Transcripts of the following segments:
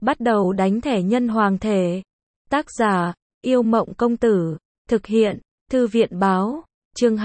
Bắt đầu đánh thẻ nhân hoàng thể. Tác giả, Yêu Mộng Công Tử. Thực hiện, Thư viện Báo. Chương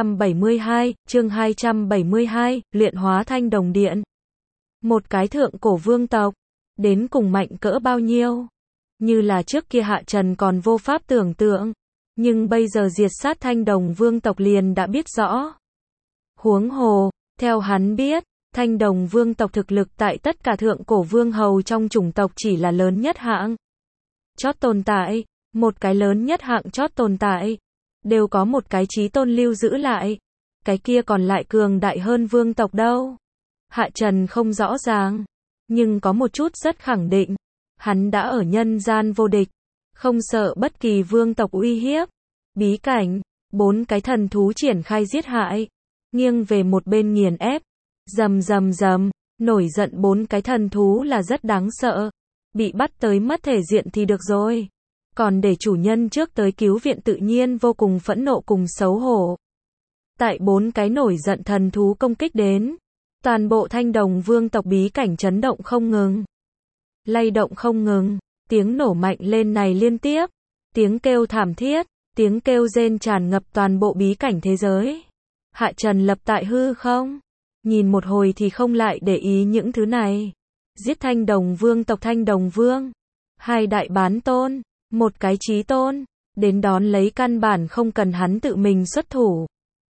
272, luyện hóa thanh đồng điện. Một cái thượng cổ vương tộc, đến cùng mạnh cỡ bao nhiêu? Như là trước kia Hạ Trần còn vô pháp tưởng tượng, nhưng bây giờ diệt sát thanh đồng vương tộc liền đã biết rõ. Huống hồ, theo hắn biết, thanh đồng vương tộc thực lực tại tất cả thượng cổ vương hầu trong chủng tộc chỉ là lớn nhất hạng chót tồn tại, một cái lớn nhất hạng chót tồn tại, đều có một cái chí tôn lưu giữ lại, cái kia còn lại cường đại hơn vương tộc đâu. Hạ Trần không rõ ràng, nhưng có một chút rất khẳng định, hắn đã ở nhân gian vô địch, không sợ bất kỳ vương tộc uy hiếp. Bí cảnh, 4 cái thần thú triển khai giết hại, nghiêng về một bên nghiền ép, rầm rầm rầm, nổi giận 4 cái thần thú là rất đáng sợ, bị bắt tới mất thể diện thì được rồi, còn để chủ nhân trước tới cứu viện tự nhiên vô cùng phẫn nộ cùng xấu hổ. Tại 4 cái nổi giận thần thú công kích đến, toàn bộ thanh đồng vương tộc bí cảnh chấn động không ngừng, lay động không ngừng, tiếng nổ mạnh lên này liên tiếp, tiếng kêu thảm thiết, tiếng kêu rên tràn ngập toàn bộ bí cảnh thế giới. Hạ Trần lập tại hư không, nhìn một hồi thì không lại để ý những thứ này. Giết thanh đồng vương tộc thanh đồng vương, 2 đại bán tôn, 1 cái chí tôn, đến đón lấy căn bản không cần hắn tự mình xuất thủ.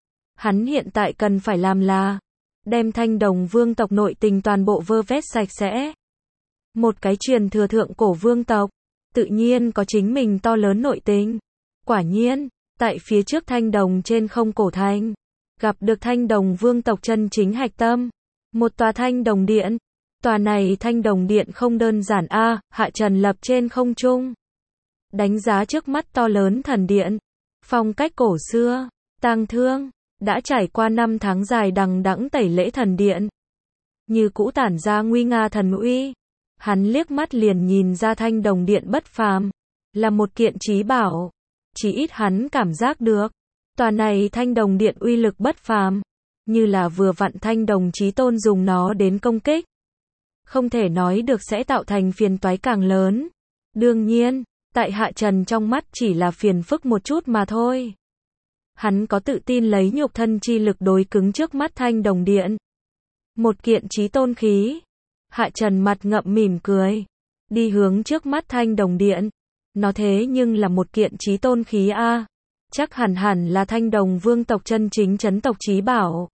Hắn hiện tại cần phải làm là đem thanh đồng vương tộc nội tình toàn bộ vơ vét sạch sẽ. Một cái truyền thừa thượng cổ vương tộc, tự nhiên có chính mình to lớn nội tình. Quả nhiên, tại phía trước thanh đồng trên không cổ thành, gặp được thanh đồng vương tộc chân chính hạch tâm, một tòa thanh đồng điện. Tòa này thanh đồng điện không đơn giản a, Hạ Trần lập trên không trung, đánh giá trước mắt to lớn thần điện, phong cách cổ xưa, tang thương, đã trải qua 5 tháng dài đằng đẵng tẩy lễ thần điện, như cũ tản ra nguy nga thần uy. Hắn liếc mắt liền nhìn ra thanh đồng điện bất phàm, là một kiện chí bảo, chỉ ít hắn cảm giác được, tòa này thanh đồng điện uy lực bất phàm, như là vừa vặn thanh đồng chí tôn dùng nó đến công kích. Không thể nói được sẽ tạo thành phiền toái càng lớn. Đương nhiên, tại Hạ Trần trong mắt chỉ là phiền phức một chút mà thôi. Hắn có tự tin lấy nhục thân chi lực đối cứng trước mắt thanh đồng điện. Một kiện chí tôn khí. Hạ Trần mặt ngậm mỉm cười, đi hướng trước mắt thanh đồng điện. Nó thế nhưng là một kiện chí tôn khí a, chắc hẳn là thanh đồng vương tộc chân chính chấn tộc chí bảo.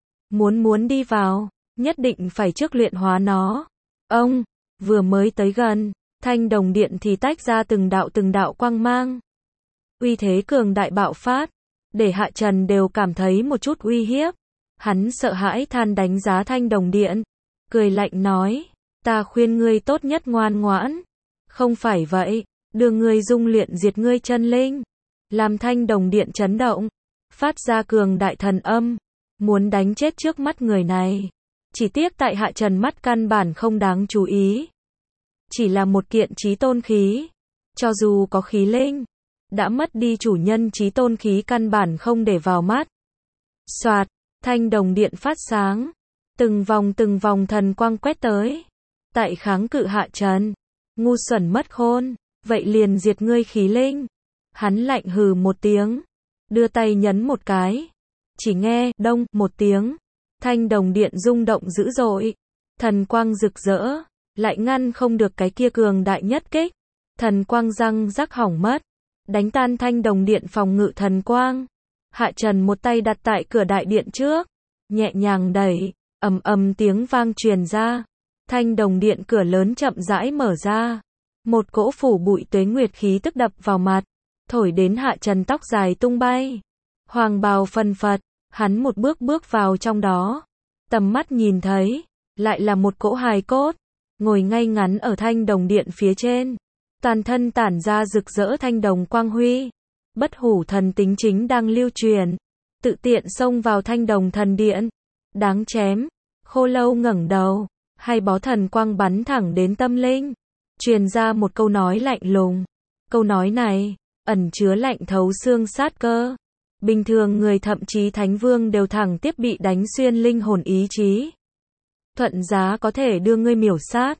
Muốn đi vào, nhất định phải trước luyện hóa nó. Ông, vừa mới tới gần, thanh đồng điện thì tách ra từng đạo quang mang. Uy thế cường đại bạo phát, để Hạ Trần đều cảm thấy một chút uy hiếp. Hắn sợ hãi than đánh giá thanh đồng điện, cười lạnh nói, ta khuyên ngươi tốt nhất ngoan ngoãn. Không phải vậy, đưa ngươi dung luyện diệt ngươi chân linh. Làm thanh đồng điện chấn động, phát ra cường đại thần âm, muốn đánh chết trước mắt người này. Chỉ tiếc tại Hạ Trần mắt căn bản không đáng chú ý. Chỉ là một kiện chí tôn khí, cho dù có khí linh, đã mất đi chủ nhân chí tôn khí căn bản không để vào mắt. Soạt, thanh đồng điện phát sáng, từng vòng thần quang quét tới. Tại kháng cự Hạ Trần, ngu xuẩn mất khôn, vậy liền diệt ngươi khí linh. Hắn lạnh hừ một tiếng, đưa tay nhấn một cái, chỉ nghe đông một tiếng, thanh đồng điện rung động dữ dội, thần quang rực rỡ, lại ngăn không được cái kia cường đại nhất kích. Thần quang răng rắc hỏng mất, đánh tan thanh đồng điện phòng ngự thần quang. Hạ Trần một tay đặt tại cửa đại điện trước, nhẹ nhàng đẩy, ầm tiếng vang truyền ra. Thanh đồng điện cửa lớn chậm rãi mở ra, một cỗ phủ bụi tuế nguyệt khí tức đập vào mặt, thổi đến Hạ Trần tóc dài tung bay, hoàng bào phân phật. Hắn một bước vào trong đó, tầm mắt nhìn thấy, lại là một cỗ hài cốt, ngồi ngay ngắn ở thanh đồng điện phía trên, toàn thân tản ra rực rỡ thanh đồng quang huy, bất hủ thần tính chính đang lưu truyền, tự tiện xông vào thanh đồng thần điện, đáng chém. Khô Lâu ngẩng đầu, 2 bó thần quang bắn thẳng đến tâm linh, truyền ra một câu nói lạnh lùng, câu nói này ẩn chứa lạnh thấu xương sát cơ. Bình thường người thậm chí thánh vương đều thẳng tiếp bị đánh xuyên linh hồn ý chí. Thuận giá có thể đưa ngươi miểu sát.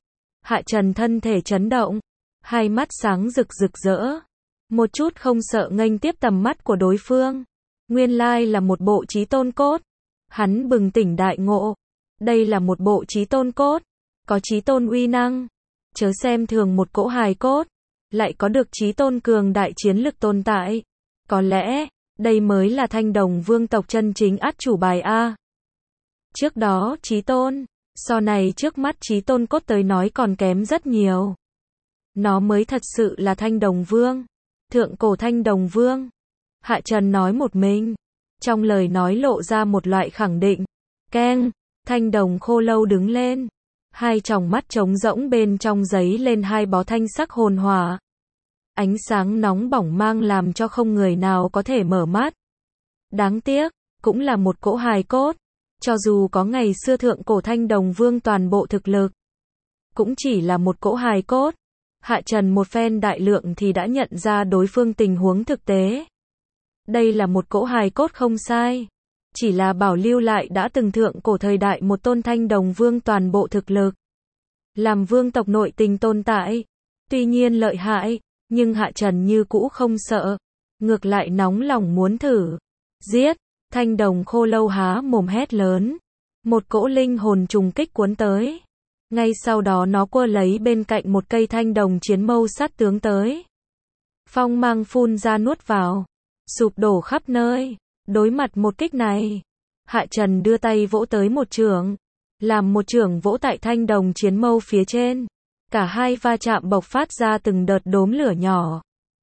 Hạ Trần thân thể chấn động, hai mắt sáng rực rực rỡ, một chút không sợ nghênh tiếp tầm mắt của đối phương. Nguyên lai là một bộ chí tôn cốt. Hắn bừng tỉnh đại ngộ. Đây là một bộ chí tôn cốt, có chí tôn uy năng. Chớ xem thường một cỗ hài cốt, lại có được chí tôn cường đại chiến lực tồn tại. Có lẽ, đây mới là Thanh Đồng vương tộc chân chính át chủ bài a. Trước đó chí tôn, so này trước mắt chí tôn cốt tới nói còn kém rất nhiều. Nó mới thật sự là Thanh Đồng vương, thượng cổ Thanh Đồng vương. Hạ Trần nói một mình, trong lời nói lộ ra một loại khẳng định. Keng, Thanh Đồng khô lâu đứng lên, hai tròng mắt trống rỗng bên trong giấy lên hai bó thanh sắc hồn hỏa. Ánh sáng nóng bỏng mang làm cho không người nào có thể mở mắt. Đáng tiếc, cũng là một cỗ hài cốt. Cho dù có ngày xưa thượng cổ Thanh Đồng vương toàn bộ thực lực, cũng chỉ là một cỗ hài cốt. Hạ Trần một phen đại lượng thì đã nhận ra đối phương tình huống thực tế. Đây là một cỗ hài cốt không sai, chỉ là bảo lưu lại đã từng thượng cổ thời đại một tôn Thanh Đồng vương toàn bộ thực lực. Làm vương tộc nội tình tồn tại, tuy nhiên lợi hại, nhưng Hạ Trần như cũ không sợ, ngược lại nóng lòng muốn thử. Giết! Thanh Đồng khô lâu há mồm hét lớn, một cỗ linh hồn trùng kích cuốn tới. Ngay sau đó nó quơ lấy bên cạnh một cây thanh đồng chiến mâu sát tướng tới. Phong mang phun ra nuốt vào, sụp đổ khắp nơi. Đối mặt một kích này, Hạ Trần đưa tay vỗ tới một chưởng, làm một chưởng vỗ tại thanh đồng chiến mâu phía trên. Cả hai va chạm bộc phát ra từng đợt đốm lửa nhỏ.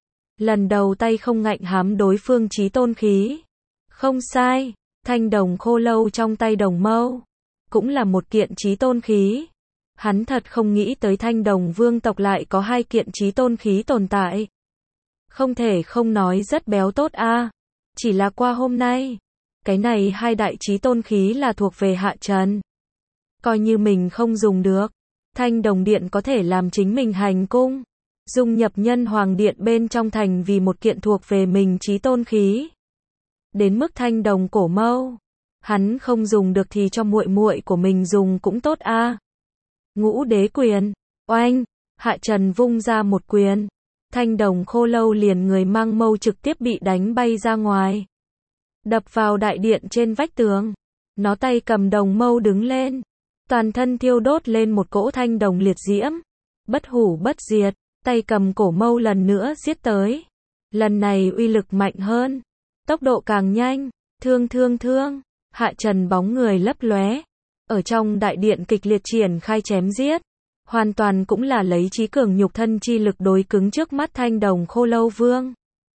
Lần đầu tay không ngạnh hám đối phương chí tôn khí. Không sai, thanh đồng khô lâu trong tay đồng mâu, cũng là một kiện chí tôn khí. Hắn thật không nghĩ tới Thanh Đồng vương tộc lại có hai kiện chí tôn khí tồn tại. Không thể không nói rất béo tốt a. Chỉ là qua hôm nay, cái này hai đại chí tôn khí là thuộc về Hạ Trần. Coi như mình không dùng được, Thanh Đồng điện có thể làm chính mình hành cung, dung nhập Nhân Hoàng điện bên trong thành vì một kiện thuộc về mình chí tôn khí. Đến mức Thanh Đồng cổ mâu, hắn không dùng được thì cho muội muội của mình dùng cũng tốt a. Ngũ đế quyền, oanh, Hạ Trần vung ra một quyền, Thanh Đồng khô lâu liền người mang mâu trực tiếp bị đánh bay ra ngoài, đập vào đại điện trên vách tường. Nó tay cầm đồng mâu đứng lên, toàn thân thiêu đốt lên một cỗ thanh đồng liệt diễm, bất hủ bất diệt, tay cầm cổ mâu lần nữa giết tới. Lần này uy lực mạnh hơn, tốc độ càng nhanh, thương, Hạ Trần bóng người lấp lóe, ở trong đại điện kịch liệt triển khai chém giết, hoàn toàn cũng là lấy trí cường nhục thân chi lực đối cứng trước mắt Thanh Đồng khô lâu vương.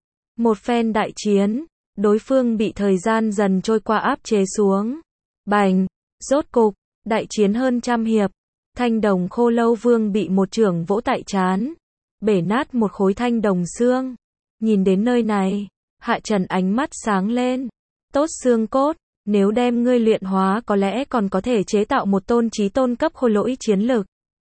Một phen đại chiến, đối phương bị thời gian dần trôi qua áp chế xuống. Bành, rốt cục, đại chiến hơn trăm hiệp, Thanh Đồng khô lâu vương bị một chưởng vỗ tại trán, bể nát một khối thanh đồng xương. Nhìn đến nơi này, Hạ Trần ánh mắt sáng lên. Tốt xương cốt, nếu đem ngươi luyện hóa có lẽ còn có thể chế tạo một tôn chí tôn cấp khôi lỗi chiến lực.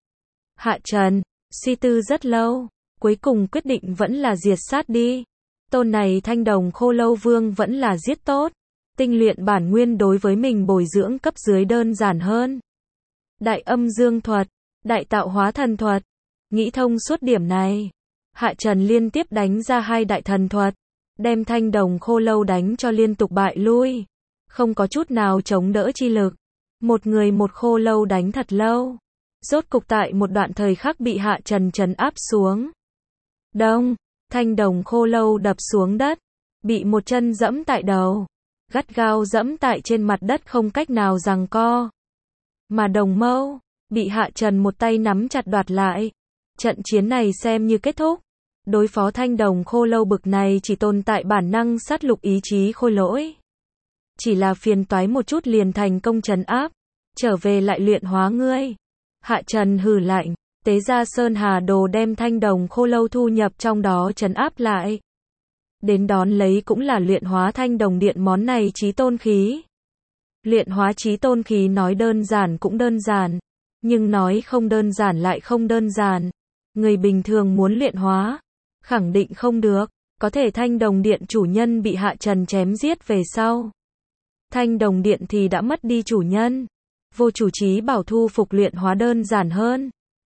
Hạ Trần, suy tư rất lâu, cuối cùng quyết định vẫn là diệt sát đi. Tôn này Thanh Đồng khô lâu vương vẫn là giết tốt. Tinh luyện bản nguyên đối với mình bồi dưỡng cấp dưới đơn giản hơn. Đại âm dương thuật, đại tạo hóa thần thuật. Nghĩ thông suốt điểm này, Hạ Trần liên tiếp đánh ra hai đại thần thuật, đem Thanh Đồng khô lâu đánh cho liên tục bại lui, không có chút nào chống đỡ chi lực. Một người một khô lâu đánh thật lâu, rốt cục tại một đoạn thời khắc bị Hạ Trần trấn áp xuống. Đông, Thanh Đồng khô lâu đập xuống đất, bị một chân dẫm tại đầu, gắt gao dẫm tại trên mặt đất không cách nào giằng co. Mà đồng mâu, bị Hạ Trần một tay nắm chặt đoạt lại. Trận chiến này xem như kết thúc. Đối phó Thanh Đồng khô lâu bực này chỉ tồn tại bản năng sát lục ý chí khôi lỗi. Chỉ là phiền toái một chút liền thành công trấn áp, trở về lại luyện hóa ngươi. Hạ Trần hừ lạnh, tế ra Sơn Hà Đồ đem Thanh Đồng khô lâu thu nhập trong đó trấn áp lại. Đến đón lấy cũng là luyện hóa Thanh Đồng điện món này chí tôn khí. Luyện hóa chí tôn khí nói đơn giản cũng đơn giản, nhưng nói không đơn giản lại không đơn giản. Người bình thường muốn luyện hóa, khẳng định không được. Có thể Thanh Đồng điện chủ nhân bị Hạ Trần chém giết về sau, Thanh Đồng điện thì đã mất đi chủ nhân. Vô chủ trí bảo thu phục luyện hóa đơn giản hơn.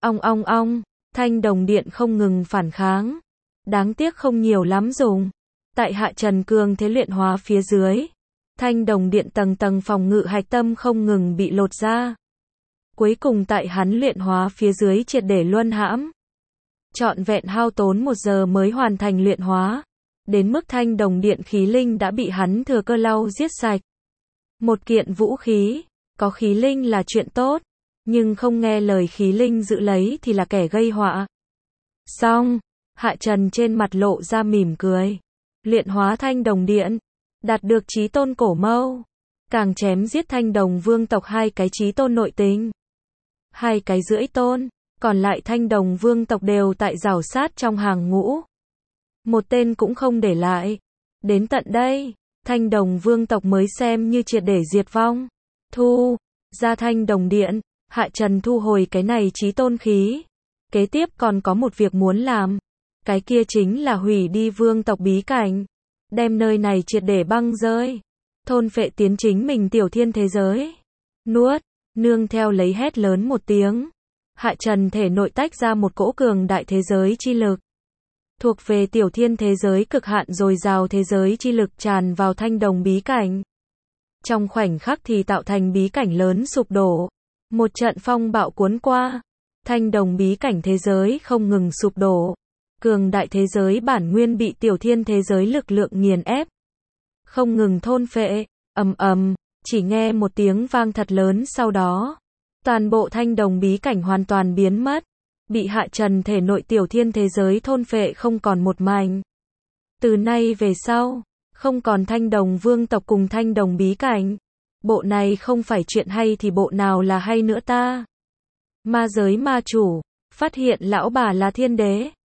ong ong, thanh đồng điện không ngừng phản kháng. Đáng tiếc không nhiều lắm dùng. Tại Hạ Trần cường thế luyện hóa phía dưới, thanh đồng điện tầng tầng phòng ngự hạch tâm không ngừng bị lột ra. Cuối cùng tại hắn luyện hóa phía dưới triệt để luân hãm. Trọn vẹn hao tốn 1 giờ mới hoàn thành luyện hóa. Đến mức thanh đồng điện khí linh đã bị hắn thừa cơ lau giết sạch. Một kiện vũ khí, có khí linh là chuyện tốt, nhưng không nghe lời khí linh giữ lấy thì là kẻ gây họa. Xong, Hạ Trần trên mặt lộ ra mỉm cười. Luyện hóa thanh đồng điện, đạt được chí tôn cổ mâu, càng chém giết thanh đồng vương tộc 2 cái chí tôn nội tình, 2 cái rưỡi tôn, còn lại thanh đồng vương tộc đều tại rào sát trong hàng ngũ. Một tên cũng không để lại. Đến tận đây, thanh đồng vương tộc mới xem như triệt để diệt vong. Thu ra thanh đồng điện, Hạ Trần thu hồi cái này chí tôn khí. Kế tiếp còn có một việc muốn làm. Cái kia chính là hủy đi vương tộc bí cảnh. Đem nơi này triệt để băng rơi. Thôn phệ tiến chính mình tiểu thiên thế giới. Nuốt, nương theo lấy hét lớn một tiếng. Hạ Trần thể nội tách ra một cỗ cường đại thế giới chi lực. Thuộc về tiểu thiên thế giới cực hạn dồi dào thế giới chi lực tràn vào thanh đồng bí cảnh. Trong khoảnh khắc thì tạo thành bí cảnh lớn sụp đổ. Một trận phong bạo cuốn qua. Thanh đồng bí cảnh thế giới không ngừng sụp đổ. Cường đại thế giới bản nguyên bị tiểu thiên thế giới lực lượng nghiền ép. Không ngừng thôn phệ, ầm ầm, chỉ nghe một tiếng vang thật lớn sau đó. Toàn bộ thanh đồng bí cảnh hoàn toàn biến mất. Bị Hạ Trần thể nội tiểu thiên thế giới thôn phệ không còn một mảnh. Từ nay về sau, không còn thanh đồng vương tộc cùng thanh đồng bí cảnh. Bộ này không phải chuyện hay thì bộ nào là hay nữa ta? Ma giới ma chủ, phát hiện lão bà là thiên đế.